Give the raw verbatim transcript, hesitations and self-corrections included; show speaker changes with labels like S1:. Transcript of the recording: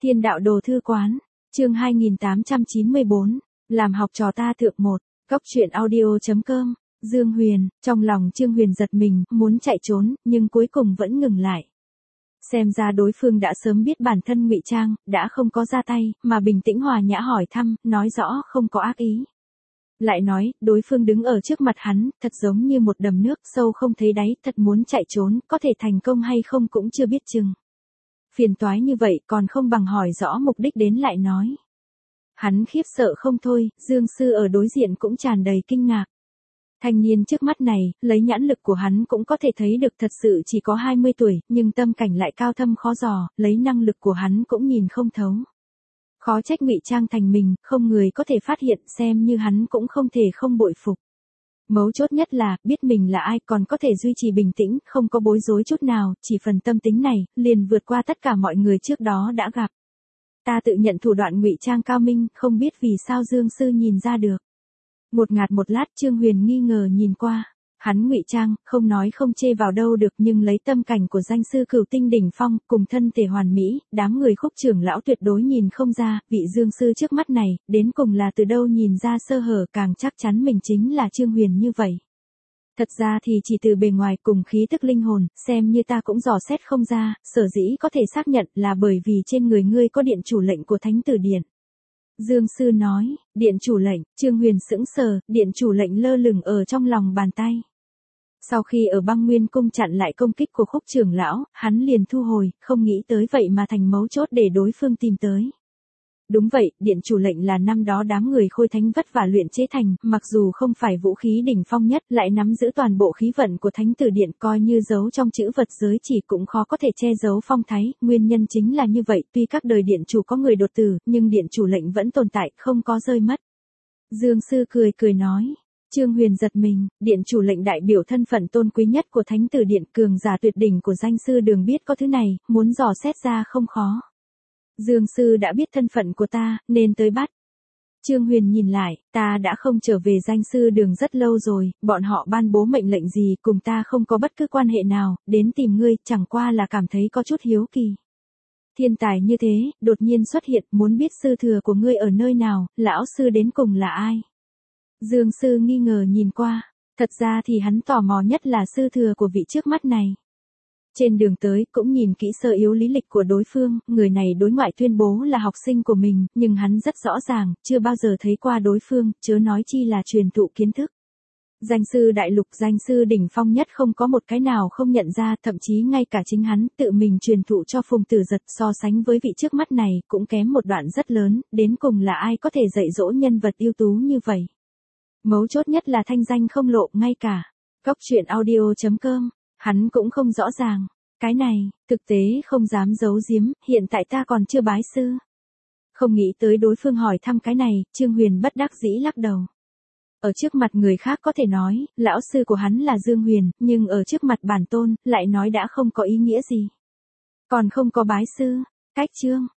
S1: Thiên đạo đồ thư quán, chương hai nghìn tám trăm chín mươi bốn, làm học trò ta thượng một, góc truyện audio chấm com, Dương Huyền, trong lòng Trương Huyền giật mình, muốn chạy trốn, nhưng cuối cùng vẫn ngừng lại. Xem ra đối phương đã sớm biết bản thân ngụy trang, đã không có ra tay, mà bình tĩnh hòa nhã hỏi thăm, nói rõ không có ác ý. Lại nói, đối phương đứng ở trước mặt hắn, thật giống như một đầm nước sâu không thấy đáy, thật muốn chạy trốn, có thể thành công hay không cũng chưa biết chừng. Phiền toái như vậy còn không bằng hỏi rõ mục đích đến lại nói. Hắn khiếp sợ không thôi, Dương Sư ở đối diện cũng tràn đầy kinh ngạc. Thanh niên trước mắt này, lấy nhãn lực của hắn cũng có thể thấy được thật sự chỉ có hai mươi tuổi, nhưng tâm cảnh lại cao thâm khó dò, lấy năng lực của hắn cũng nhìn không thấu. Khó trách ngụy trang thành mình, không người có thể phát hiện, xem như hắn cũng không thể không bội phục. Mấu chốt nhất là, biết mình là ai còn có thể duy trì bình tĩnh, không có bối rối chút nào, chỉ phần tâm tính này, liền vượt qua tất cả mọi người trước đó đã gặp. Ta tự nhận thủ đoạn ngụy trang cao minh, không biết vì sao Dương Sư nhìn ra được. Một ngạt một lát Trương Huyền nghi ngờ nhìn qua. Hắn ngụy trang, không nói không chê vào đâu được, nhưng lấy tâm cảnh của danh sư Cửu Tinh đỉnh phong, cùng thân thể hoàn mỹ, đám người Khúc trưởng lão tuyệt đối nhìn không ra, vị Dương Sư trước mắt này, đến cùng là từ đâu nhìn ra sơ hở, càng chắc chắn mình chính là Trương Huyền như vậy. Thật ra thì chỉ từ bề ngoài cùng khí tức linh hồn, xem như ta cũng dò xét không ra, sở dĩ có thể xác nhận là bởi vì trên người ngươi có điện chủ lệnh của Thánh Tử Điện. Dương Sư nói, điện chủ lệnh, Trương Huyền sững sờ, điện chủ lệnh lơ lửng ở trong lòng bàn tay. Sau khi ở Băng Nguyên cung chặn lại công kích của Khúc trưởng lão, hắn liền thu hồi, không nghĩ tới vậy mà thành mấu chốt để đối phương tìm tới. Đúng vậy, điện chủ lệnh là năm đó đám người Khôi Thánh vất vả luyện chế thành, mặc dù không phải vũ khí đỉnh phong nhất, lại nắm giữ toàn bộ khí vận của Thánh Tử Điện, coi như giấu trong chữ vật giới chỉ cũng khó có thể che giấu phong thái, nguyên nhân chính là như vậy, tuy các đời điện chủ có người đột tử, nhưng điện chủ lệnh vẫn tồn tại, không có rơi mất. Dương Sư cười cười nói. Trương Huyền giật mình, điện chủ lệnh đại biểu thân phận tôn quý nhất của Thánh Tử Điện, cường giả tuyệt đỉnh của danh sư Đường biết có thứ này, muốn dò xét ra không khó. Dương Sư đã biết thân phận của ta, nên tới bắt. Trương Huyền nhìn lại, ta đã không trở về danh sư Đường rất lâu rồi, bọn họ ban bố mệnh lệnh gì cùng ta không có bất cứ quan hệ nào, đến tìm ngươi, chẳng qua là cảm thấy có chút hiếu kỳ. Thiên tài như thế, đột nhiên xuất hiện, muốn biết sư thừa của ngươi ở nơi nào, lão sư đến cùng là ai? Dương Sư nghi ngờ nhìn qua, thật ra thì hắn tò mò nhất là sư thừa của vị trước mắt này. Trên đường tới, cũng nhìn kỹ sơ yếu lý lịch của đối phương, người này đối ngoại tuyên bố là học sinh của mình, nhưng hắn rất rõ ràng, chưa bao giờ thấy qua đối phương, chớ nói chi là truyền thụ kiến thức. Danh sư đại lục, danh sư đỉnh phong nhất không có một cái nào không nhận ra, thậm chí ngay cả chính hắn tự mình truyền thụ cho Phùng Tử Giật, so sánh với vị trước mắt này, cũng kém một đoạn rất lớn, đến cùng là ai có thể dạy dỗ nhân vật ưu tú như vậy. Mấu chốt nhất là thanh danh không lộ, ngay cả góc truyện audio chấm com, hắn cũng không rõ ràng. Cái này, thực tế không dám giấu giếm, hiện tại ta còn chưa bái sư. Không nghĩ tới đối phương hỏi thăm cái này, Trương Huyền bất đắc dĩ lắc đầu. Ở trước mặt người khác có thể nói, lão sư của hắn là Dương Huyền, nhưng ở trước mặt bản tôn, lại nói đã không có ý nghĩa gì. Còn không có bái sư, cách chương,